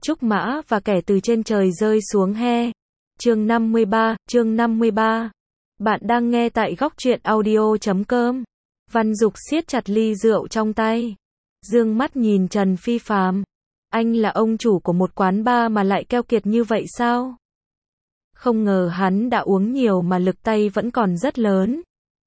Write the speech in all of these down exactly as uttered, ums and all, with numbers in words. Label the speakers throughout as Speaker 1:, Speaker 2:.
Speaker 1: Trúc Mã và kẻ từ trên trời rơi xuống he. Chương năm mươi ba, chương năm mươi ba. Bạn đang nghe tại góc truyện audio chấm com. Văn Dục siết chặt ly rượu trong tay. Dương mắt nhìn Trần Phi Phàm. Anh là ông chủ của một quán bar mà lại keo kiệt như vậy sao? Không ngờ hắn đã uống nhiều mà lực tay vẫn còn rất lớn.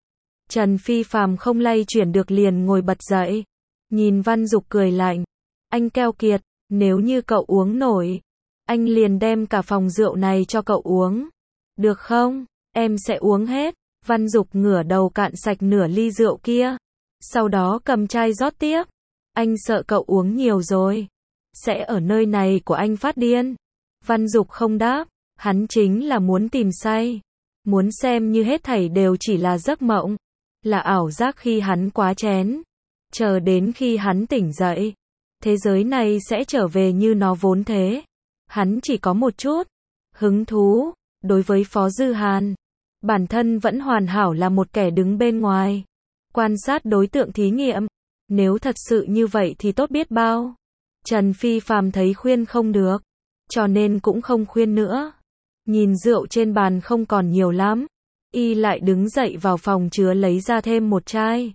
Speaker 1: Trần Phi Phàm không lay chuyển được liền ngồi bật dậy. Nhìn Văn Dục cười lạnh. Anh keo kiệt, nếu như cậu uống nổi, anh liền đem cả phòng rượu này cho cậu uống. Được không? Em sẽ uống hết. Văn Dục ngửa đầu cạn sạch nửa ly rượu kia. Sau đó cầm chai rót tiếp. Anh sợ cậu uống nhiều rồi sẽ ở nơi này của anh phát điên. Văn Dục không đáp. Hắn chính là muốn tìm say. Muốn xem như hết thảy đều chỉ là giấc mộng. Là ảo giác khi hắn quá chén. Chờ đến khi hắn tỉnh dậy, thế giới này sẽ trở về như nó vốn thế. Hắn chỉ có một chút hứng thú đối với Phó Dư Hàn. Bản thân vẫn hoàn hảo là một kẻ đứng bên ngoài, quan sát đối tượng thí nghiệm. Nếu thật sự như vậy thì tốt biết bao. Trần Phi Phàm thấy khuyên không được, cho nên cũng không khuyên nữa. Nhìn rượu trên bàn không còn nhiều lắm, y lại đứng dậy vào phòng chứa lấy ra thêm một chai.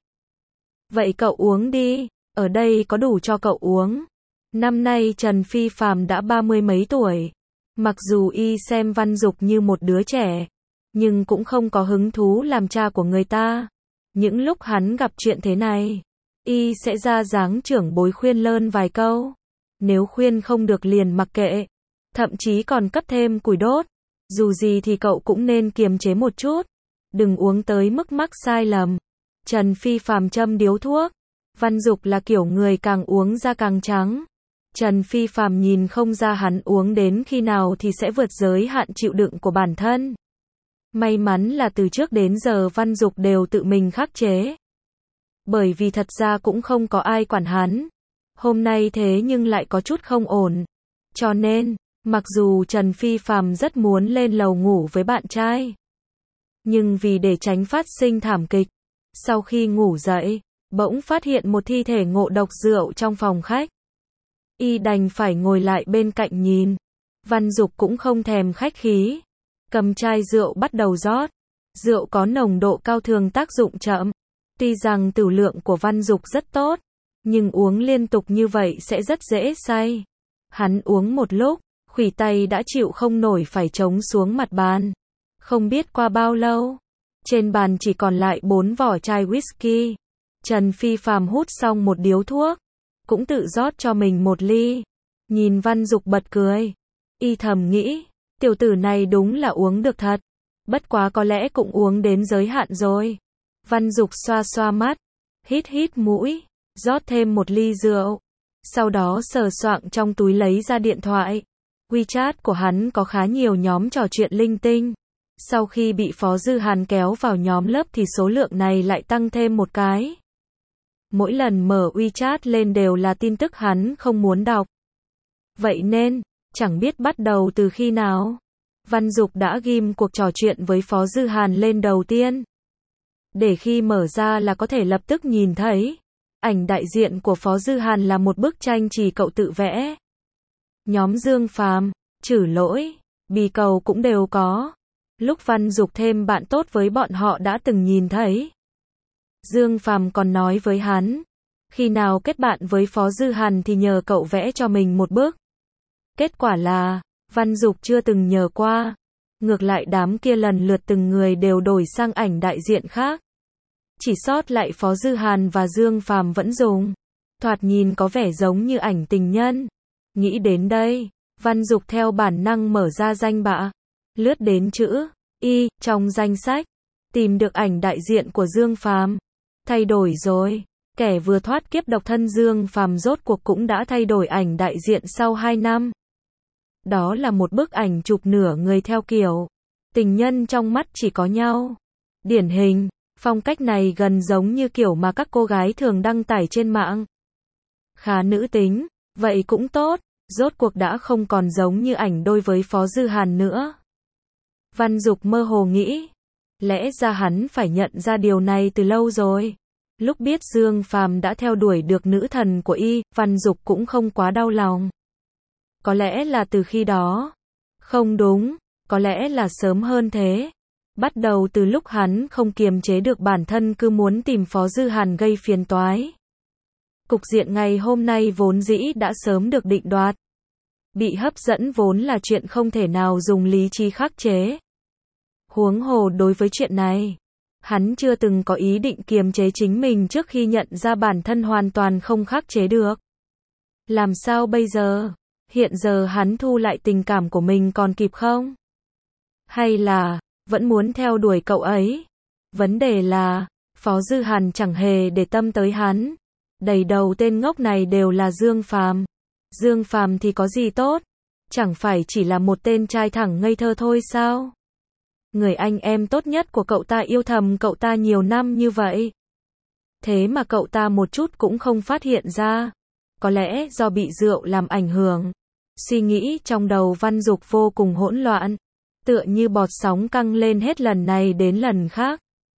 Speaker 1: Vậy cậu uống đi, ở đây có đủ cho cậu uống. Năm nay Trần Phi Phàm đã ba mươi mấy tuổi. Mặc dù y xem Văn Dục như một đứa trẻ, nhưng cũng không có hứng thú làm cha của người ta. Những lúc hắn gặp chuyện thế này, y sẽ ra dáng trưởng bối khuyên lơn vài câu. Nếu khuyên không được liền mặc kệ, thậm chí còn cấp thêm củi đốt. Dù gì thì cậu cũng nên kiềm chế một chút, đừng uống tới mức mắc sai lầm. Trần Phi Phàm châm điếu thuốc. Văn Dục là kiểu người càng uống da càng trắng. Trần Phi Phàm nhìn không ra hắn uống đến khi nào thì sẽ vượt giới hạn chịu đựng của bản thân. May mắn là từ trước đến giờ Văn Dục đều tự mình khắc chế. Bởi vì thật ra cũng không có ai quản hắn. Hôm nay thế nhưng lại có chút không ổn. Cho nên, mặc dù Trần Phi Phàm rất muốn lên lầu ngủ với bạn trai, nhưng vì để tránh phát sinh thảm kịch, sau khi ngủ dậy, bỗng phát hiện một thi thể ngộ độc rượu trong phòng khách. Y đành phải ngồi lại bên cạnh nhìn. Văn Dục cũng không thèm khách khí, cầm chai rượu bắt đầu rót. Rượu có nồng độ cao thường tác dụng chậm. Tuy rằng tửu lượng của Văn Dục rất tốt, nhưng uống liên tục như vậy sẽ rất dễ say. Hắn uống một lúc, khuỷu tay đã chịu không nổi phải chống xuống mặt bàn. Không biết qua bao lâu, trên bàn chỉ còn lại bốn vỏ chai whisky. Trần Phi Phàm hút xong một điếu thuốc, cũng tự rót cho mình một ly. Nhìn Văn Dục bật cười, y thầm nghĩ, tiểu tử này đúng là uống được thật. Bất quá có lẽ cũng uống đến giới hạn rồi. Văn Dục xoa xoa mắt, hít hít mũi, rót thêm một ly rượu. Sau đó sờ soạng trong túi lấy ra điện thoại. WeChat của hắn có khá nhiều nhóm trò chuyện linh tinh. Sau khi bị Phó Dư Hàn kéo vào nhóm lớp thì số lượng này lại tăng thêm một cái. Mỗi lần mở WeChat lên đều là tin tức hắn không muốn đọc. Vậy nên, chẳng biết bắt đầu từ khi nào, Văn Dục đã ghim cuộc trò chuyện với Phó Dư Hàn lên đầu tiên. Để khi mở ra là có thể lập tức nhìn thấy. Ảnh đại diện của Phó Dư Hàn là một bức tranh chỉ cậu tự vẽ. Nhóm Dương Phàm, Trử Lỗi, Bì Cầu cũng đều có. Lúc Văn Dục thêm bạn tốt với bọn họ đã từng nhìn thấy. Dương Phàm còn nói với hắn, khi nào kết bạn với Phó Dư Hàn thì nhờ cậu vẽ cho mình một bức. Kết quả là, Văn Dục chưa từng nhờ qua. Ngược lại đám kia lần lượt từng người đều đổi sang ảnh đại diện khác. Chỉ sót lại Phó Dư Hàn và Dương Phàm vẫn dùng. Thoạt nhìn có vẻ giống như ảnh tình nhân. Nghĩ đến đây, Văn Dục theo bản năng mở ra danh bạ. Lướt đến chữ Y trong danh sách, tìm được ảnh đại diện của Dương Phàm. Thay đổi rồi, kẻ vừa thoát kiếp độc thân Dương Phàm rốt cuộc cũng đã thay đổi ảnh đại diện sau hai năm. Đó là một bức ảnh chụp nửa người theo kiểu tình nhân trong mắt chỉ có nhau. Điển hình, phong cách này gần giống như kiểu mà các cô gái thường đăng tải trên mạng. Khá nữ tính, vậy cũng tốt, rốt cuộc đã không còn giống như ảnh đôi với Phó Dư Hàn nữa. Văn Dục mơ hồ nghĩ, lẽ ra hắn phải nhận ra điều này từ lâu rồi. Lúc biết Dương Phàm đã theo đuổi được nữ thần của y, Văn Dục cũng không quá đau lòng. Có lẽ là từ khi đó. Không đúng, có lẽ là sớm hơn thế. Bắt đầu từ lúc hắn không kiềm chế được bản thân cứ muốn tìm Phó Dư Hàn gây phiền toái. Cục diện ngày hôm nay vốn dĩ đã sớm được định đoạt. Bị hấp dẫn vốn là chuyện không thể nào dùng lý trí khắc chế. Huống hồ đối với chuyện này, hắn chưa từng có ý định kiềm chế chính mình trước khi nhận ra bản thân hoàn toàn không khắc chế được. Làm sao bây giờ? Hiện giờ hắn thu lại tình cảm của mình còn kịp không? Hay là, vẫn muốn theo đuổi cậu ấy? Vấn đề là, Phó Dư Hàn chẳng hề để tâm tới hắn. Đầy đầu tên ngốc này đều là Dương Phàm. Dương Phàm thì có gì tốt? Chẳng phải chỉ là một tên trai thẳng ngây thơ thôi sao? Người anh em tốt nhất của cậu ta yêu thầm cậu ta nhiều năm như vậy. Thế mà cậu ta một chút cũng không phát hiện ra. Có lẽ do bị rượu làm ảnh hưởng. Suy nghĩ trong đầu Văn Dục vô cùng hỗn loạn. Tựa như bọt sóng căng lên hết lần này đến lần khác.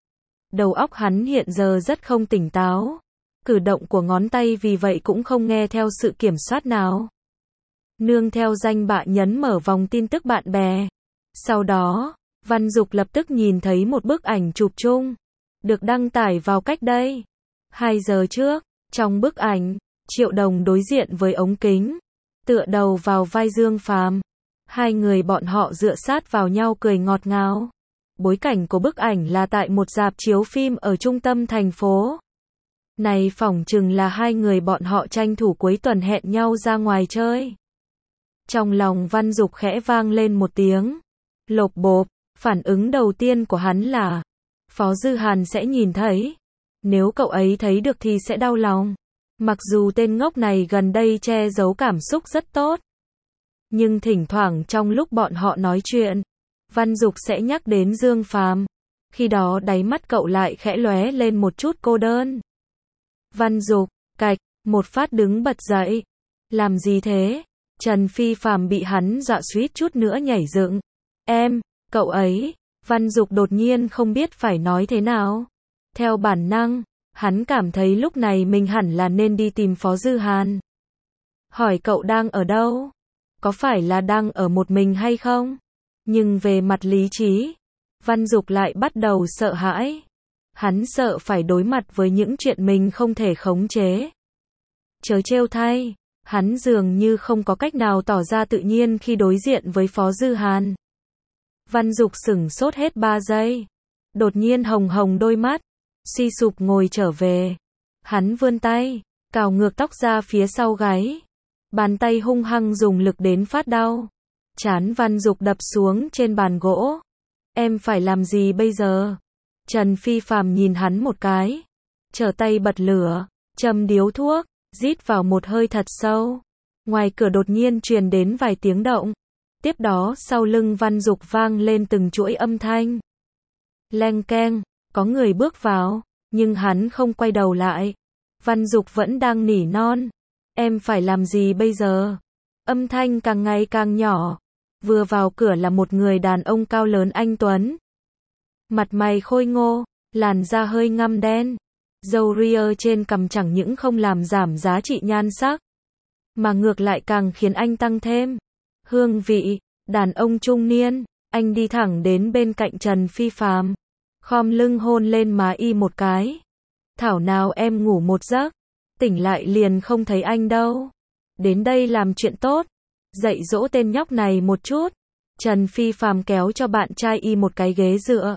Speaker 1: Đầu óc hắn hiện giờ rất không tỉnh táo. Cử động của ngón tay vì vậy cũng không nghe theo sự kiểm soát nào. Nương theo danh bạ nhấn mở vòng tin tức bạn bè. Sau đó, Văn Dục lập tức nhìn thấy một bức ảnh chụp chung. Được đăng tải vào cách đây hai giờ trước. Trong bức ảnh, Triệu Đồng đối diện với ống kính. Tựa đầu vào vai Dương Phàm. Hai người bọn họ dựa sát vào nhau cười ngọt ngào. Bối cảnh của bức ảnh là tại một rạp chiếu phim ở trung tâm thành phố. Này phỏng chừng là hai người bọn họ tranh thủ cuối tuần hẹn nhau ra ngoài chơi. Trong lòng Văn Dục khẽ vang lên một tiếng. Lộp bộp, phản ứng đầu tiên của hắn là Phó Dư Hàn sẽ nhìn thấy. Nếu cậu ấy thấy được thì sẽ đau lòng. Mặc dù tên ngốc này gần đây che giấu cảm xúc rất tốt. Nhưng thỉnh thoảng trong lúc bọn họ nói chuyện, Văn Dục sẽ nhắc đến Dương Phàm. Khi đó đáy mắt cậu lại khẽ lóe lên một chút cô đơn. Văn Dục, cạch, một phát đứng bật dậy. Làm gì thế? Trần Phi Phàm bị hắn dọa suýt chút nữa nhảy dựng. Em, cậu ấy. Văn Dục đột nhiên không biết phải nói thế nào. Theo bản năng, hắn cảm thấy lúc này mình hẳn là nên đi tìm Phó Dư Hàn. Hỏi cậu đang ở đâu? Có phải là đang ở một mình hay không? Nhưng về mặt lý trí, Văn Dục lại bắt đầu sợ hãi. Hắn sợ phải đối mặt với những chuyện mình không thể khống chế. Chớ trêu thay, hắn dường như không có cách nào tỏ ra tự nhiên khi đối diện với Phó Dư Hàn. Văn Dục sửng sốt hết ba giây. Đột nhiên hồng hồng đôi mắt, suy sụp ngồi trở về. Hắn vươn tay, cào ngược tóc ra phía sau gáy. Bàn tay hung hăng dùng lực đến phát đau. Trán Văn Dục đập xuống trên bàn gỗ. Em phải làm gì bây giờ? Trần Phi Phàm nhìn hắn một cái. Trở tay bật lửa, châm điếu thuốc, rít vào một hơi thật sâu. Ngoài cửa đột nhiên truyền đến vài tiếng động. Tiếp đó sau lưng Văn Dục vang lên từng chuỗi âm thanh. Leng keng, có người bước vào, nhưng hắn không quay đầu lại. Văn Dục vẫn đang nỉ non. Em phải làm gì bây giờ? Âm thanh càng ngày càng nhỏ. Vừa vào cửa là một người đàn ông cao lớn anh tuấn. Mặt mày khôi ngô, làn da hơi ngăm đen. Râu ria trên cằm chẳng những không làm giảm giá trị nhan sắc, mà ngược lại càng khiến anh tăng thêm hương vị. Đàn ông trung niên, anh đi thẳng đến bên cạnh Trần Phi Phàm, khom lưng hôn lên má y một cái. Thảo nào em ngủ một giấc, tỉnh lại liền không thấy anh đâu. Đến đây làm chuyện tốt, dạy dỗ tên nhóc này một chút. Trần Phi Phàm kéo cho bạn trai y một cái ghế dựa.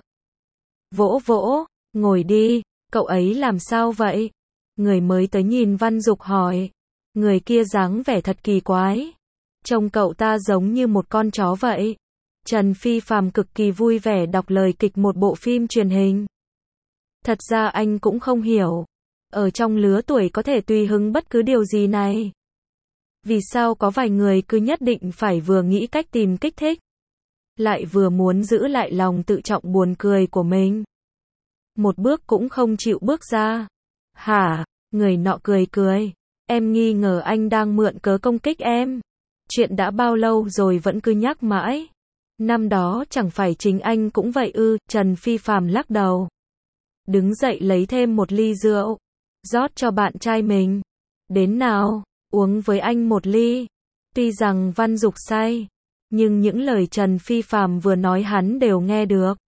Speaker 1: Vỗ vỗ, ngồi đi, cậu ấy làm sao vậy? Người mới tới nhìn Văn Dục hỏi. Người kia dáng vẻ thật kỳ quái. Trông cậu ta giống như một con chó vậy. Trần Phi Phàm cực kỳ vui vẻ đọc lời kịch một bộ phim truyền hình. Thật ra anh cũng không hiểu. Ở trong lứa tuổi có thể tùy hứng bất cứ điều gì này. Vì sao có vài người cứ nhất định phải vừa nghĩ cách tìm kích thích, lại vừa muốn giữ lại lòng tự trọng buồn cười của mình. Một bước cũng không chịu bước ra. Hả? Người nọ cười cười. Em nghi ngờ anh đang mượn cớ công kích em. Chuyện đã bao lâu rồi vẫn cứ nhắc mãi. Năm đó chẳng phải chính anh cũng vậy ư? Trần Phi Phàm lắc đầu. Đứng dậy lấy thêm một ly rượu, rót cho bạn trai mình. Đến nào, uống với anh một ly. Tuy rằng Văn Dục say, nhưng những lời Trần Phi Phàm vừa nói hắn đều nghe được.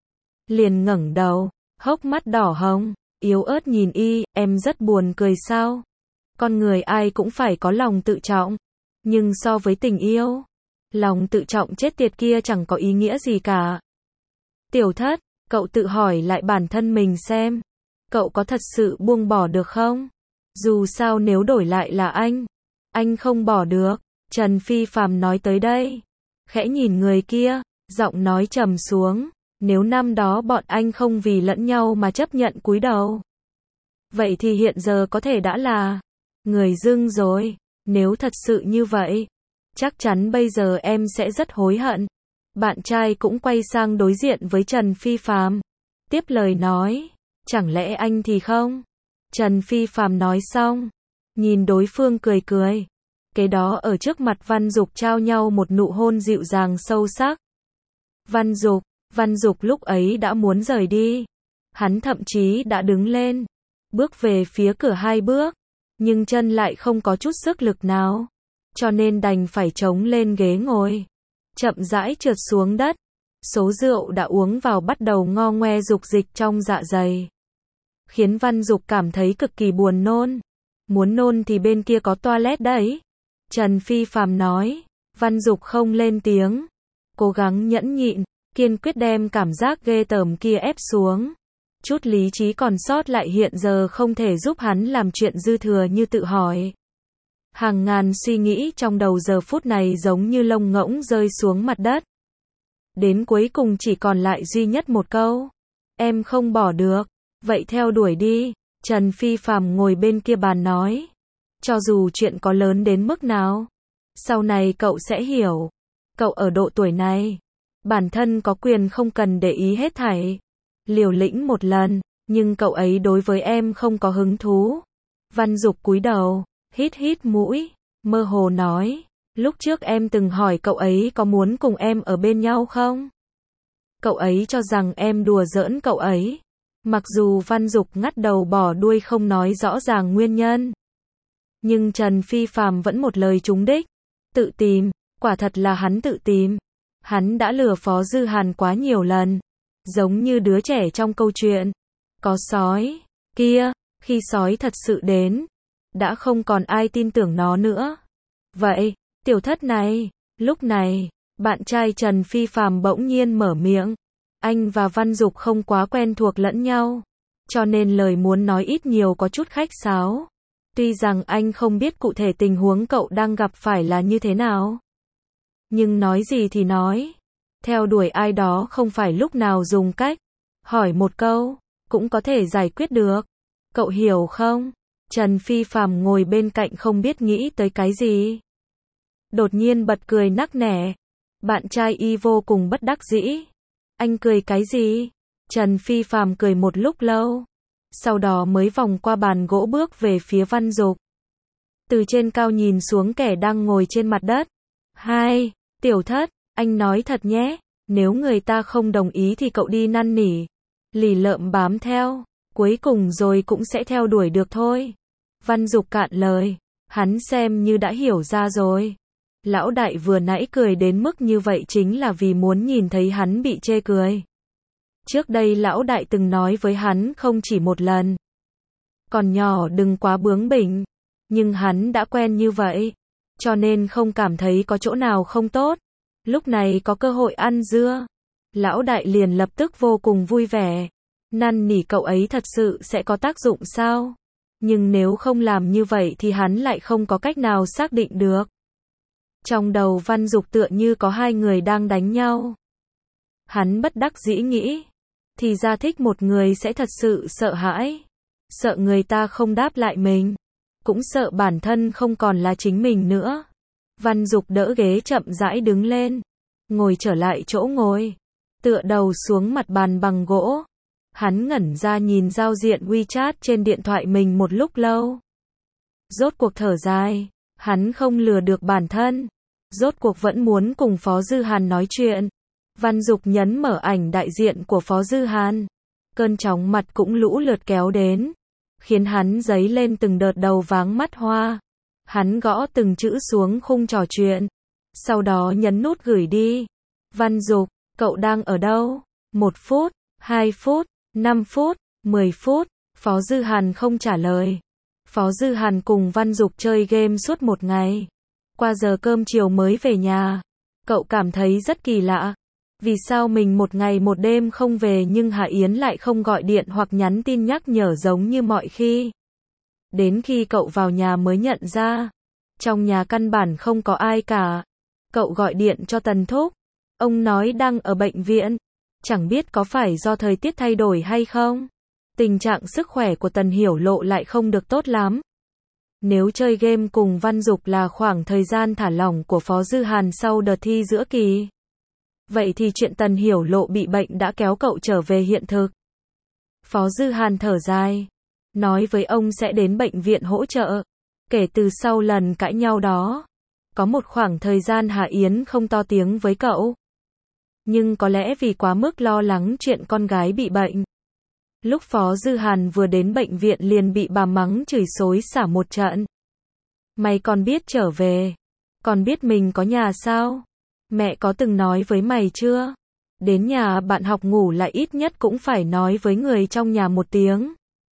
Speaker 1: Liền ngẩng đầu, hốc mắt đỏ hồng, yếu ớt nhìn y, em rất buồn cười sao? Con người ai cũng phải có lòng tự trọng, nhưng so với tình yêu, lòng tự trọng chết tiệt kia chẳng có ý nghĩa gì cả. Tiểu Thất, cậu tự hỏi lại bản thân mình xem, cậu có thật sự buông bỏ được không? Dù sao nếu đổi lại là anh, anh không bỏ được. Trần Phi Phàm nói tới đây, khẽ nhìn người kia, giọng nói trầm xuống, nếu năm đó bọn anh không vì lẫn nhau mà chấp nhận cúi đầu, vậy thì hiện giờ có thể đã là người dưng rồi. Nếu thật sự như vậy, chắc chắn bây giờ em sẽ rất hối hận. Bạn trai cũng quay sang đối diện với Trần Phi Phàm, tiếp lời nói, chẳng lẽ anh thì không? Trần Phi Phàm nói xong, nhìn đối phương cười cười. Kế đó ở trước mặt Văn Dục trao nhau một nụ hôn dịu dàng sâu sắc. Văn Dục, Văn Dục lúc ấy đã muốn rời đi. Hắn thậm chí đã đứng lên, bước về phía cửa hai bước, nhưng chân lại không có chút sức lực nào, cho nên đành phải chống lên ghế ngồi, chậm rãi trượt xuống đất. Số rượu đã uống vào bắt đầu ngo ngoe dục dịch trong dạ dày, khiến Văn Dục cảm thấy cực kỳ buồn nôn. Muốn nôn thì bên kia có toilet đấy. Trần Phi Phàm nói. Văn Dục không lên tiếng, cố gắng nhẫn nhịn, kiên quyết đem cảm giác ghê tởm kia ép xuống. Chút lý trí còn sót lại hiện giờ không thể giúp hắn làm chuyện dư thừa như tự hỏi. Hàng ngàn suy nghĩ trong đầu giờ phút này giống như lông ngỗng rơi xuống mặt đất. Đến cuối cùng chỉ còn lại duy nhất một câu. Em không bỏ được, vậy theo đuổi đi. Trần Phi Phàm ngồi bên kia bàn nói. Cho dù chuyện có lớn đến mức nào, sau này cậu sẽ hiểu. Cậu ở độ tuổi này, bản thân có quyền không cần để ý hết thảy. Liều lĩnh một lần, nhưng cậu ấy đối với em không có hứng thú. Văn Dục cúi đầu, hít hít mũi, mơ hồ nói. Lúc trước em từng hỏi cậu ấy có muốn cùng em ở bên nhau không? Cậu ấy cho rằng em đùa giỡn cậu ấy. Mặc dù Văn Dục ngắt đầu bỏ đuôi không nói rõ ràng nguyên nhân, nhưng Trần Phi Phàm vẫn một lời trúng đích. Tự tìm, quả thật là hắn tự tìm. Hắn đã lừa Phó Dư Hàn quá nhiều lần, giống như đứa trẻ trong câu chuyện. Có sói, kia, khi sói thật sự đến, đã không còn ai tin tưởng nó nữa. Vậy, Tiểu Thất này, lúc này, bạn trai Trần Phi Phàm bỗng nhiên mở miệng. Anh và Văn Dục không quá quen thuộc lẫn nhau, cho nên lời muốn nói ít nhiều có chút khách sáo. Tuy rằng anh không biết cụ thể tình huống cậu đang gặp phải là như thế nào, nhưng nói gì thì nói, theo đuổi ai đó không phải lúc nào dùng cách hỏi một câu cũng có thể giải quyết được. Cậu hiểu không? Trần Phi Phàm ngồi bên cạnh không biết nghĩ tới cái gì, đột nhiên bật cười nắc nẻ. Bạn trai y vô cùng bất đắc dĩ. Anh cười cái gì? Trần Phi Phàm cười một lúc lâu, sau đó mới vòng qua bàn gỗ bước về phía Văn Dục. Từ trên cao nhìn xuống kẻ đang ngồi trên mặt đất. Hai, Tiểu Thất, anh nói thật nhé, nếu người ta không đồng ý thì cậu đi năn nỉ, lì lợm bám theo, cuối cùng rồi cũng sẽ theo đuổi được thôi. Văn Dục cạn lời, hắn xem như đã hiểu ra rồi. Lão đại vừa nãy cười đến mức như vậy chính là vì muốn nhìn thấy hắn bị chê cười. Trước đây lão đại từng nói với hắn không chỉ một lần. Còn nhỏ đừng quá bướng bỉnh. Nhưng hắn đã quen như vậy, cho nên không cảm thấy có chỗ nào không tốt. Lúc này có cơ hội ăn dưa, lão đại liền lập tức vô cùng vui vẻ. Năn nỉ cậu ấy thật sự sẽ có tác dụng sao? Nhưng nếu không làm như vậy thì hắn lại không có cách nào xác định được. Trong đầu Văn Dục tựa như có hai người đang đánh nhau. Hắn bất đắc dĩ nghĩ, thì ra thích một người sẽ thật sự sợ hãi. Sợ người ta không đáp lại mình, cũng sợ bản thân không còn là chính mình nữa. Văn Dục đỡ ghế chậm rãi đứng lên, ngồi trở lại chỗ ngồi, tựa đầu xuống mặt bàn bằng gỗ. Hắn ngẩn ra nhìn giao diện WeChat trên điện thoại mình một lúc lâu. Rốt cuộc thở dài, hắn không lừa được bản thân. Rốt cuộc vẫn muốn cùng Phó Dư Hàn nói chuyện. Văn Dục nhấn mở ảnh đại diện của Phó Dư Hàn. Cơn chóng mặt cũng lũ lượt kéo đến, khiến hắn dấy lên từng đợt đầu váng mắt hoa. Hắn gõ từng chữ xuống khung trò chuyện. Sau đó nhấn nút gửi đi. Văn Dục, cậu đang ở đâu? Một phút, hai phút, năm phút, mười phút. Phó Dư Hàn không trả lời. Phó Dư Hàn cùng Văn Dục chơi game suốt một ngày. Qua giờ cơm chiều mới về nhà. Cậu cảm thấy rất kỳ lạ. Vì sao mình một ngày một đêm không về nhưng Hạ Yến lại không gọi điện hoặc nhắn tin nhắc nhở giống như mọi khi. Đến khi cậu vào nhà mới nhận ra. Trong nhà căn bản không có ai cả. Cậu gọi điện cho Tần Thúc. Ông nói đang ở bệnh viện. Chẳng biết có phải do thời tiết thay đổi hay không. Tình trạng sức khỏe của Tần Hiểu Lộ lại không được tốt lắm. Nếu chơi game cùng Văn Dục là khoảng thời gian thả lỏng của Phó Dư Hàn sau đợt thi giữa kỳ. Vậy thì chuyện Tần Hiểu Lộ bị bệnh đã kéo cậu trở về hiện thực. Phó Dư Hàn thở dài. Nói với ông sẽ đến bệnh viện hỗ trợ. Kể từ sau lần cãi nhau đó. Có một khoảng thời gian Hạ Yến không to tiếng với cậu. Nhưng có lẽ vì quá mức lo lắng chuyện con gái bị bệnh. Lúc Phó Dư Hàn vừa đến bệnh viện liền bị bà mắng chửi xối xả một trận. Mày còn biết trở về? Còn biết mình có nhà sao? Mẹ có từng nói với mày chưa? Đến nhà bạn học ngủ lại ít nhất cũng phải nói với người trong nhà một tiếng.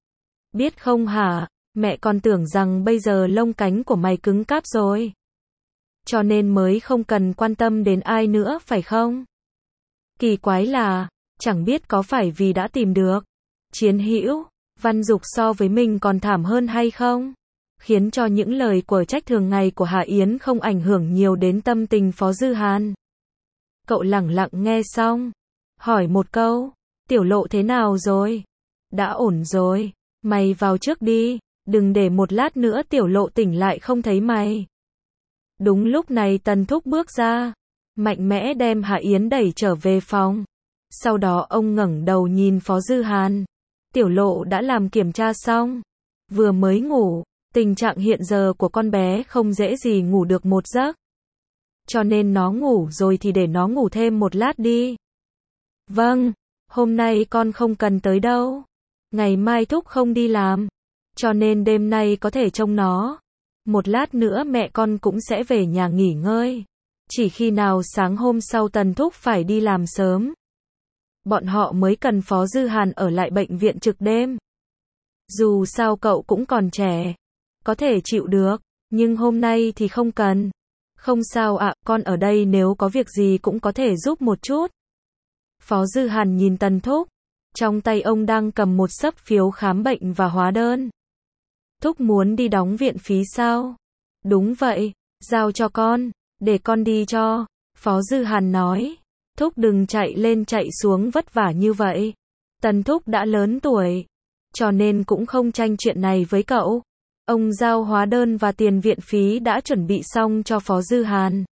Speaker 1: Biết không hả? Mẹ còn tưởng rằng bây giờ lông cánh của mày cứng cáp rồi. Cho nên mới không cần quan tâm đến ai nữa phải không? Kỳ quái là, chẳng biết có phải vì đã tìm được chiến hữu, Văn Dục so với mình còn thảm hơn hay không? Khiến cho những lời của trách thường ngày của Hạ Yến không ảnh hưởng nhiều đến tâm tình Phó Dư Hàn. Cậu lẳng lặng nghe xong. Hỏi một câu, Tiểu Lộ thế nào rồi? Đã ổn rồi, mày vào trước đi, đừng để một lát nữa Tiểu Lộ tỉnh lại không thấy mày. Đúng lúc này Tần Thúc bước ra, mạnh mẽ đem Hạ Yến đẩy trở về phòng. Sau đó ông ngẩng đầu nhìn Phó Dư Hàn. Tiểu Lộ đã làm kiểm tra xong, vừa mới ngủ, tình trạng hiện giờ của con bé không dễ gì ngủ được một giấc. Cho nên nó ngủ rồi thì để nó ngủ thêm một lát đi. Vâng, hôm nay con không cần tới đâu. Ngày mai Thúc không đi làm, cho nên đêm nay có thể trông nó. Một lát nữa mẹ con cũng sẽ về nhà nghỉ ngơi. Chỉ khi nào sáng hôm sau Tần Thúc phải đi làm sớm, bọn họ mới cần Phó Dư Hàn ở lại bệnh viện trực đêm. Dù sao cậu cũng còn trẻ, có thể chịu được, nhưng hôm nay thì không cần. Không sao ạ, con ở đây nếu có việc gì cũng có thể giúp một chút. Phó Dư Hàn nhìn Tần Thúc, trong tay ông đang cầm một xấp phiếu khám bệnh và hóa đơn. Thúc muốn đi đóng viện phí sao? Đúng vậy, giao cho con, để con đi cho. Phó Dư Hàn nói. Thúc đừng chạy lên chạy xuống vất vả như vậy. Tần Thúc đã lớn tuổi, cho nên cũng không tranh chuyện này với cậu. Ông giao hóa đơn và tiền viện phí đã chuẩn bị xong cho Phó Dư Hàn.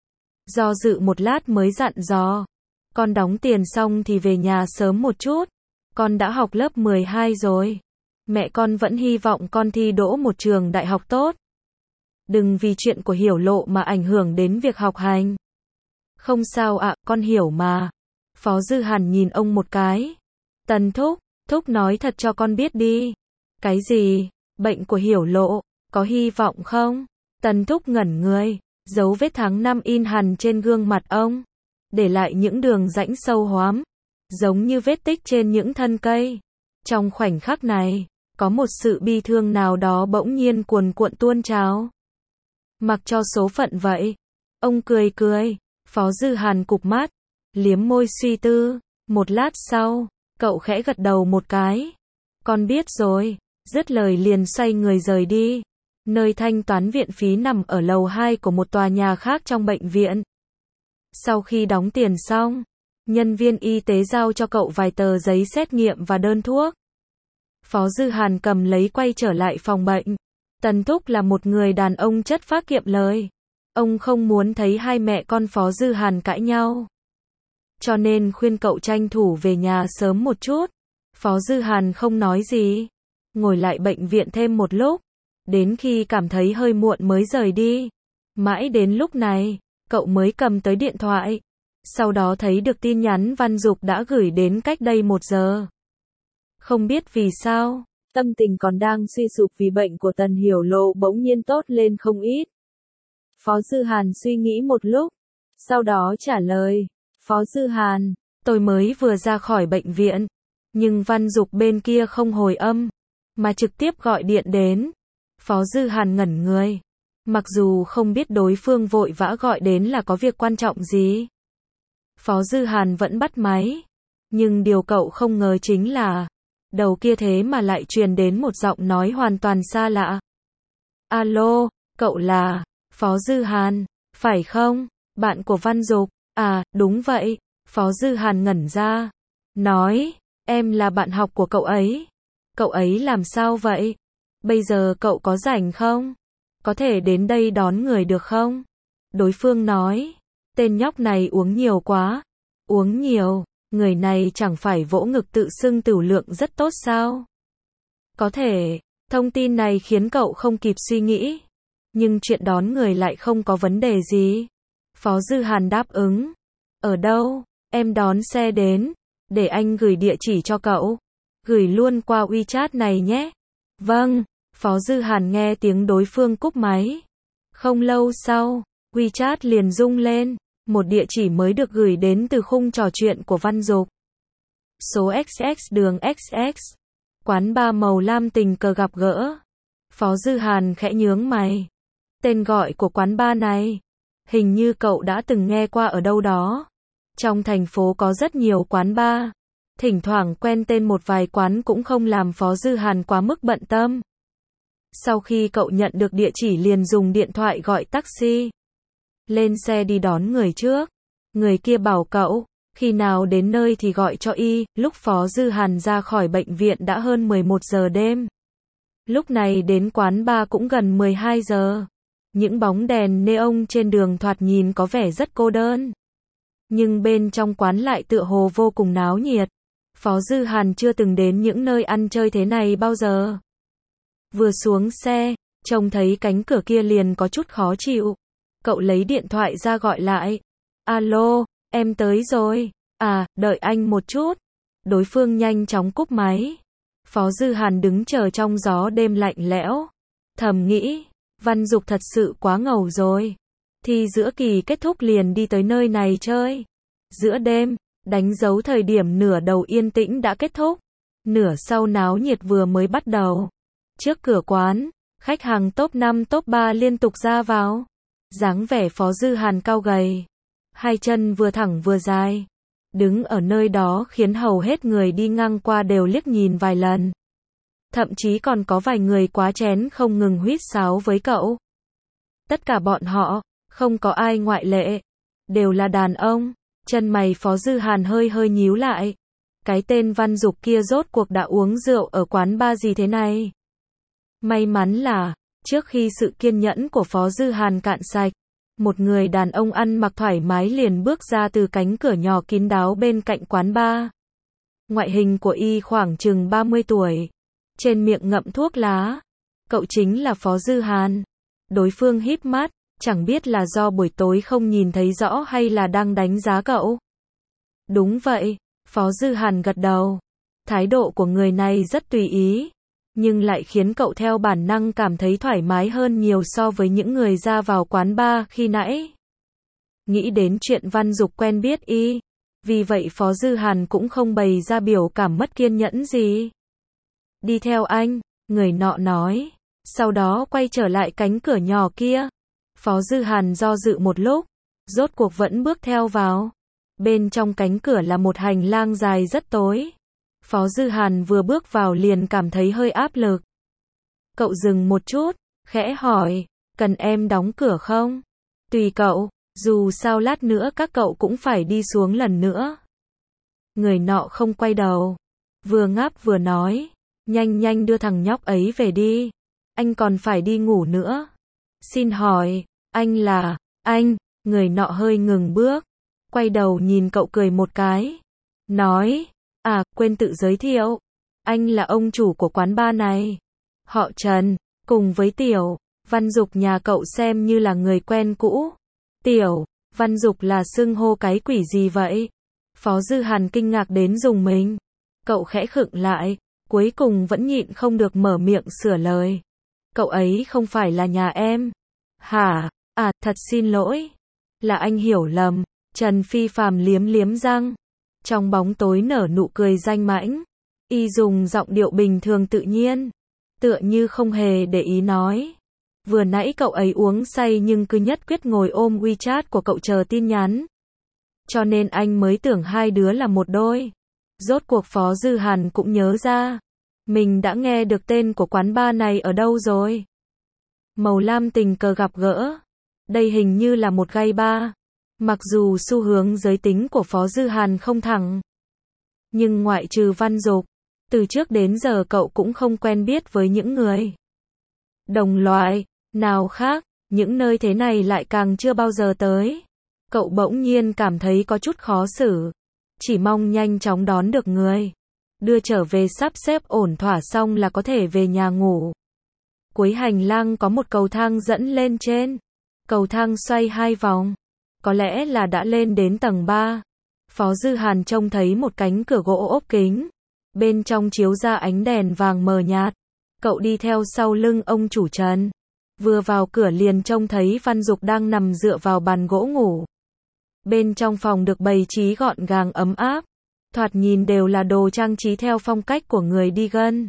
Speaker 1: Do dự một lát mới dặn dò. Con đóng tiền xong thì về nhà sớm một chút. Con đã học lớp mười hai rồi. Mẹ con vẫn hy vọng con thi đỗ một trường đại học tốt. Đừng vì chuyện của Hiểu Lộ mà ảnh hưởng đến việc học hành. Không sao ạ, con hiểu mà. Phó Dư Hàn nhìn ông một cái. Tần Thúc, Thúc nói thật cho con biết đi. Cái gì? Bệnh của Hiểu Lộ, có hy vọng không? Tần Thúc ngẩn người, dấu vết tháng năm in hằn trên gương mặt ông, để lại những đường rãnh sâu hoắm, giống như vết tích trên những thân cây. Trong khoảnh khắc này, có một sự bi thương nào đó bỗng nhiên cuồn cuộn tuôn trào. Mặc cho số phận vậy. Ông cười cười. Phó Dư Hàn cụp mắt, liếm môi suy tư. Một lát sau, cậu khẽ gật đầu một cái. Con biết rồi. Dứt lời liền xoay người rời đi. Nơi thanh toán viện phí nằm ở lầu hai của một tòa nhà khác trong bệnh viện. Sau khi đóng tiền xong, nhân viên y tế giao cho cậu vài tờ giấy xét nghiệm và đơn thuốc. Phó Dư Hàn cầm lấy quay trở lại phòng bệnh. Tần Thúc là một người đàn ông chất phác kiệm lời. Ông không muốn thấy hai mẹ con Phó Dư Hàn cãi nhau. Cho nên khuyên cậu tranh thủ về nhà sớm một chút. Phó Dư Hàn không nói gì. Ngồi lại bệnh viện thêm một lúc. Đến khi cảm thấy hơi muộn mới rời đi. Mãi đến lúc này, cậu mới cầm tới điện thoại. Sau đó thấy được tin nhắn Văn Dục đã gửi đến cách đây một giờ. Không biết vì sao, Tâm tình còn đang suy sụp vì bệnh của Tần Hiểu Lộ bỗng nhiên tốt lên không ít. Phó Dư Hàn suy nghĩ một lúc, sau đó trả lời, Phó Dư Hàn, tôi mới vừa ra khỏi bệnh viện, nhưng Văn Dục bên kia không hồi âm, mà trực tiếp gọi điện đến. Phó Dư Hàn ngẩn người, mặc dù không biết đối phương vội vã gọi đến là có việc quan trọng gì. Phó Dư Hàn vẫn bắt máy, nhưng điều cậu không ngờ chính là, đầu kia thế mà lại truyền đến một giọng nói hoàn toàn xa lạ. Alo, cậu là Phó Dư Hàn, phải không? Bạn của Văn Dục? À, đúng vậy. Phó Dư Hàn ngẩn ra, nói, em là bạn học của cậu ấy. Cậu ấy làm sao vậy? Bây giờ cậu có rảnh không? Có thể đến đây đón người được không? Đối phương nói, tên nhóc này uống nhiều quá. Uống nhiều, người này chẳng phải vỗ ngực tự xưng tửu lượng rất tốt sao? Có thể, thông tin này khiến cậu không kịp suy nghĩ. Nhưng chuyện đón người lại không có vấn đề gì. Phó Dư Hàn đáp ứng. Ở đâu? Em đón xe đến. Để anh gửi địa chỉ cho cậu. Gửi luôn qua WeChat này nhé. Vâng. Phó Dư Hàn nghe tiếng đối phương cúp máy. Không lâu sau, WeChat liền rung lên. Một địa chỉ mới được gửi đến từ khung trò chuyện của Văn Dục. Số ích ích đường ích ích. Quán bar màu lam tình cờ gặp gỡ. Phó Dư Hàn khẽ nhướng mày. Tên gọi của quán bar này, hình như cậu đã từng nghe qua ở đâu đó. Trong thành phố có rất nhiều quán bar. Thỉnh thoảng quen tên một vài quán cũng không làm Phó Dư Hàn quá mức bận tâm. Sau khi cậu nhận được địa chỉ liền dùng điện thoại gọi taxi. Lên xe đi đón người trước. Người kia bảo cậu, khi nào đến nơi thì gọi cho y. Lúc Phó Dư Hàn ra khỏi bệnh viện đã hơn mười một giờ đêm. Lúc này đến quán bar cũng gần mười hai giờ. Những bóng đèn neon trên đường thoạt nhìn có vẻ rất cô đơn. Nhưng bên trong quán lại tựa hồ vô cùng náo nhiệt. Phó Dư Hàn chưa từng đến những nơi ăn chơi thế này bao giờ. Vừa xuống xe, trông thấy cánh cửa kia liền có chút khó chịu. Cậu lấy điện thoại ra gọi lại. Alo, em tới rồi. À, đợi anh một chút. Đối phương nhanh chóng cúp máy. Phó Dư Hàn đứng chờ trong gió đêm lạnh lẽo. Thầm nghĩ, Văn Dục thật sự quá ngầu rồi. Thì giữa kỳ kết thúc liền đi tới nơi này chơi. Giữa đêm, đánh dấu thời điểm nửa đầu yên tĩnh đã kết thúc. Nửa sau náo nhiệt vừa mới bắt đầu. Trước cửa quán, khách hàng top năm top ba liên tục ra vào. Dáng vẻ Phó Dư Hàn cao gầy. Hai chân vừa thẳng vừa dài. Đứng ở nơi đó khiến hầu hết người đi ngang qua đều liếc nhìn vài lần. Thậm chí còn có vài người quá chén không ngừng huýt sáo với cậu. Tất cả bọn họ, không có ai ngoại lệ. Đều là đàn ông. Chân mày Phó Dư Hàn hơi hơi nhíu lại. Cái tên Văn Dục kia rốt cuộc đã uống rượu ở quán bar gì thế này? May mắn là, trước khi sự kiên nhẫn của Phó Dư Hàn cạn sạch, một người đàn ông ăn mặc thoải mái liền bước ra từ cánh cửa nhỏ kín đáo bên cạnh quán bar. Ngoại hình của y khoảng chừng ba mươi tuổi. Trên miệng ngậm thuốc lá. Cậu chính là Phó Dư Hàn. Đối phương híp mắt, chẳng biết là do buổi tối không nhìn thấy rõ hay là đang đánh giá cậu. Đúng vậy, Phó Dư Hàn gật đầu. Thái độ của người này rất tùy ý, nhưng lại khiến cậu theo bản năng cảm thấy thoải mái hơn nhiều so với những người ra vào quán bar khi nãy. Nghĩ đến chuyện Văn Dục quen biết y, vì vậy Phó Dư Hàn cũng không bày ra biểu cảm mất kiên nhẫn gì. Đi theo anh, người nọ nói, sau đó quay trở lại cánh cửa nhỏ kia. Phó Dư Hàn do dự một lúc, rốt cuộc vẫn bước theo vào. Bên trong cánh cửa là một hành lang dài rất tối. Phó Dư Hàn vừa bước vào liền cảm thấy hơi áp lực. Cậu dừng một chút, khẽ hỏi, cần em đóng cửa không? Tùy cậu, dù sao lát nữa các cậu cũng phải đi xuống lần nữa. Người nọ không quay đầu, vừa ngáp vừa nói, nhanh nhanh đưa thằng nhóc ấy về đi, anh còn phải đi ngủ nữa. Xin hỏi, anh là, anh, người nọ hơi ngừng bước, quay đầu nhìn cậu cười một cái, nói, à, quên tự giới thiệu, anh là ông chủ của quán bar này, họ Trần, cùng với Tiểu, Văn Dục nhà cậu xem như là người quen cũ. Tiểu, Văn Dục là xưng hô cái quỷ gì vậy? Phó Dư Hàn kinh ngạc đến rùng mình, cậu khẽ khựng lại, cuối cùng vẫn nhịn không được mở miệng sửa lời. Cậu ấy không phải là nhà em. Hả? À, thật xin lỗi. Là anh hiểu lầm. Trần Phi Phàm liếm liếm răng. Trong bóng tối nở nụ cười danh mãnh. Y dùng giọng điệu bình thường tự nhiên. Tựa như không hề để ý nói. Vừa nãy cậu ấy uống say nhưng cứ nhất quyết ngồi ôm WeChat của cậu chờ tin nhắn. Cho nên anh mới tưởng hai đứa là một đôi. Rốt cuộc Phó Dư Hàn cũng nhớ ra. Mình đã nghe được tên của quán bar này ở đâu rồi. Màu lam tình cờ gặp gỡ. Đây hình như là một gay bar. Mặc dù xu hướng giới tính của Phó Dư Hàn không thẳng. Nhưng ngoại trừ Văn Dục, từ trước đến giờ cậu cũng không quen biết với những người đồng loại nào khác. Những nơi thế này lại càng chưa bao giờ tới. Cậu bỗng nhiên cảm thấy có chút khó xử. Chỉ mong nhanh chóng đón được người. Đưa trở về sắp xếp ổn thỏa xong là có thể về nhà ngủ. Cuối hành lang có một cầu thang dẫn lên trên. Cầu thang xoay hai vòng. Có lẽ là đã lên đến tầng ba. Phó Dư Hàn trông thấy một cánh cửa gỗ ốp kính. Bên trong chiếu ra ánh đèn vàng mờ nhạt. Cậu đi theo sau lưng ông chủ Trần. Vừa vào cửa liền trông thấy Văn Dục đang nằm dựa vào bàn gỗ ngủ. Bên trong phòng được bày trí gọn gàng ấm áp. Thoạt nhìn đều là đồ trang trí theo phong cách của người đi gân.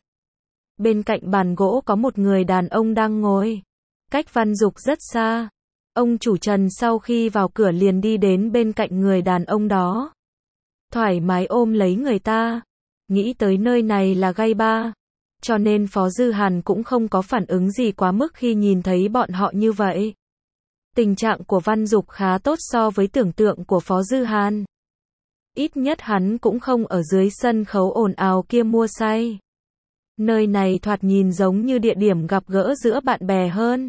Speaker 1: Bên cạnh bàn gỗ có một người đàn ông đang ngồi. Cách Văn Dục rất xa. Ông chủ Trần sau khi vào cửa liền đi đến bên cạnh người đàn ông đó. Thoải mái ôm lấy người ta. Nghĩ tới nơi này là gay bar. Cho nên Phó Dư Hàn cũng không có phản ứng gì quá mức khi nhìn thấy bọn họ như vậy. Tình trạng của Văn Dục khá tốt so với tưởng tượng của Phó Dư Hàn. Ít nhất hắn cũng không ở dưới sân khấu ồn ào kia mua say. Nơi này thoạt nhìn giống như địa điểm gặp gỡ giữa bạn bè hơn.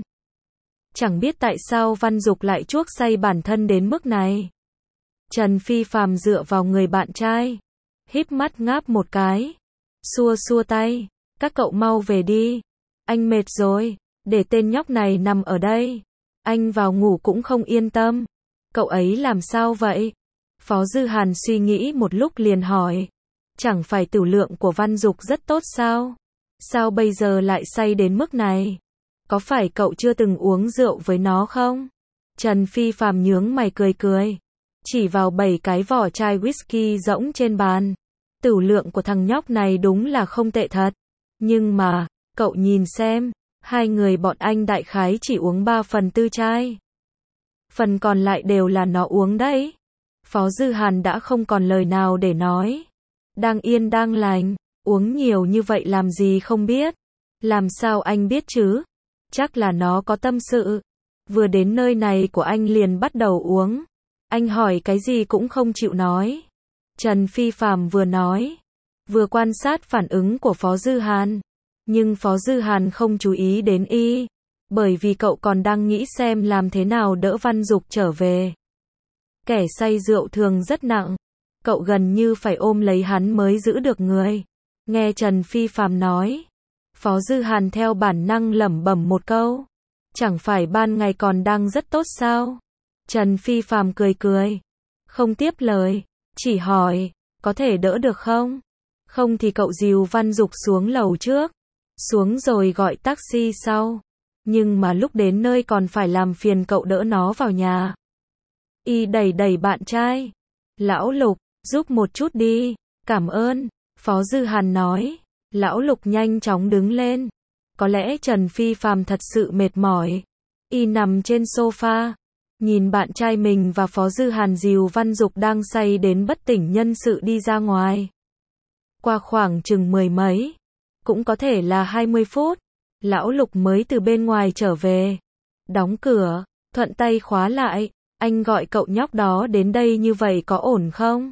Speaker 1: Chẳng biết tại sao Văn Dục lại chuốc say bản thân đến mức này. Trần Phi Phàm dựa vào người bạn trai. Híp mắt ngáp một cái. Xua xua tay. Các cậu mau về đi. Anh mệt rồi. Để tên nhóc này nằm ở đây. Anh vào ngủ cũng không yên tâm. Cậu ấy làm sao vậy? Phó Dư Hàn suy nghĩ một lúc liền hỏi. Chẳng phải tửu lượng của Văn Dục rất tốt sao? Sao bây giờ lại say đến mức này? Có phải cậu chưa từng uống rượu với nó không? Trần Phi Phàm nhướng mày cười cười. Chỉ vào bảy cái vỏ chai whisky rỗng trên bàn. Tửu lượng của thằng nhóc này đúng là không tệ thật. Nhưng mà, cậu nhìn xem, hai người bọn anh đại khái chỉ uống ba phần tư chai. Phần còn lại đều là nó uống đấy. Phó Dư Hàn đã không còn lời nào để nói. Đang yên đang lành, uống nhiều như vậy làm gì không biết. Làm sao anh biết chứ? Chắc là nó có tâm sự. Vừa đến nơi này của anh liền bắt đầu uống. Anh hỏi cái gì cũng không chịu nói. Trần Phi Phàm vừa nói, vừa quan sát phản ứng của Phó Dư Hàn. Nhưng Phó Dư Hàn không chú ý đến y. Bởi vì cậu còn đang nghĩ xem làm thế nào đỡ Văn Dục trở về. Kẻ say rượu thường rất nặng. Cậu gần như phải ôm lấy hắn mới giữ được người. Nghe Trần Phi Phàm nói. Phó Dư Hàn theo bản năng lẩm bẩm một câu. Chẳng phải ban ngày còn đang rất tốt sao? Trần Phi Phàm cười cười. Không tiếp lời. Chỉ hỏi. Có thể đỡ được không? Không thì cậu dìu Văn Dục xuống lầu trước. Xuống rồi gọi taxi sau. Nhưng mà lúc đến nơi còn phải làm phiền cậu đỡ nó vào nhà. Y đẩy đẩy bạn trai. Lão Lục, giúp một chút đi. Cảm ơn. Phó Dư Hàn nói. Lão Lục nhanh chóng đứng lên. Có lẽ Trần Phi Phàm thật sự mệt mỏi. Y nằm trên sofa. Nhìn bạn trai mình và Phó Dư Hàn dìu Văn Dục đang say đến bất tỉnh nhân sự đi ra ngoài. Qua khoảng chừng mười mấy. Cũng có thể là hai mươi phút. Lão Lục mới từ bên ngoài trở về. Đóng cửa. Thuận tay khóa lại. Anh gọi cậu nhóc đó đến đây như vậy có ổn không?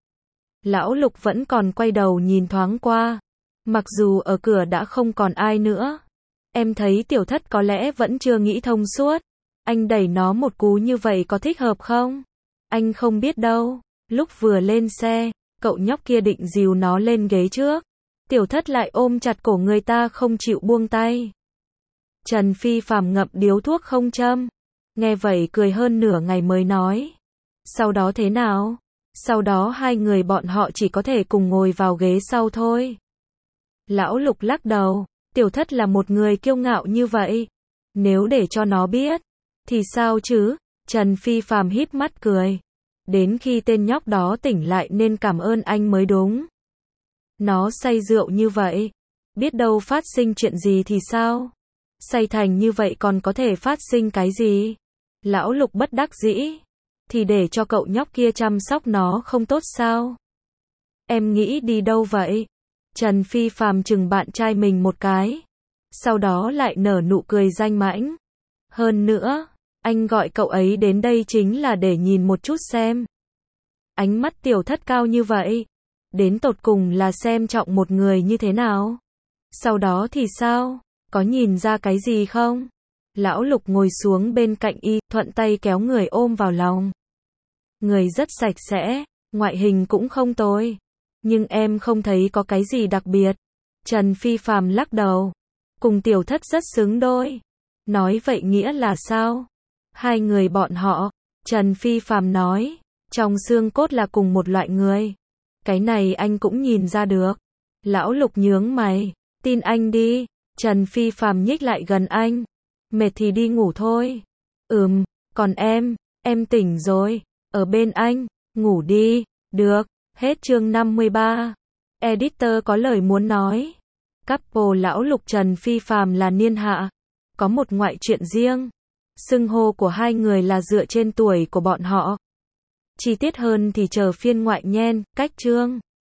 Speaker 1: Lão Lục vẫn còn quay đầu nhìn thoáng qua. Mặc dù ở cửa đã không còn ai nữa. Em thấy tiểu thất có lẽ vẫn chưa nghĩ thông suốt. Anh đẩy nó một cú như vậy có thích hợp không? Anh không biết đâu. Lúc vừa lên xe, cậu nhóc kia định dìu nó lên ghế trước. Tiểu thất lại ôm chặt cổ người ta không chịu buông tay. Trần Phi Phàm ngậm điếu thuốc không châm. Nghe vậy cười hơn nửa ngày mới nói. Sau đó thế nào? Sau đó hai người bọn họ chỉ có thể cùng ngồi vào ghế sau thôi. Lão Lục lắc đầu, Tiểu Thất là một người kiêu ngạo như vậy. Nếu để cho nó biết, thì sao chứ? Trần Phi Phàm híp mắt cười. Đến khi tên nhóc đó tỉnh lại nên cảm ơn anh mới đúng. Nó say rượu như vậy, biết đâu phát sinh chuyện gì thì sao? Say thành như vậy còn có thể phát sinh cái gì? Lão Lục bất đắc dĩ. Thì để cho cậu nhóc kia chăm sóc nó không tốt sao? Em nghĩ đi đâu vậy? Trần Phi Phàm chừng bạn trai mình một cái. Sau đó lại nở nụ cười danh mãnh. Hơn nữa, anh gọi cậu ấy đến đây chính là để nhìn một chút xem. Ánh mắt Tiểu Thất cao như vậy, đến tột cùng là xem trọng một người như thế nào? Sau đó thì sao? Có nhìn ra cái gì không? Lão Lục ngồi xuống bên cạnh y, thuận tay kéo người ôm vào lòng. Người rất sạch sẽ, ngoại hình cũng không tồi. Nhưng em không thấy có cái gì đặc biệt. Trần Phi Phàm lắc đầu. Cùng Tiểu Thất rất xứng đôi. Nói vậy nghĩa là sao? Hai người bọn họ, Trần Phi Phàm nói, trong xương cốt là cùng một loại người. Cái này anh cũng nhìn ra được. Lão Lục nhướng mày, tin anh đi. Trần Phi Phàm nhích lại gần anh. Mệt thì đi ngủ thôi. Ừm, còn em, em tỉnh rồi, ở bên anh, ngủ đi. Được, hết chương năm mươi ba. Editor có lời muốn nói. Couple Lão Lục Trần Phi Phàm là niên hạ, có một ngoại chuyện riêng. Xưng hô của hai người là dựa trên tuổi của bọn họ. Chi tiết hơn thì chờ phiên ngoại nhen, cách chương.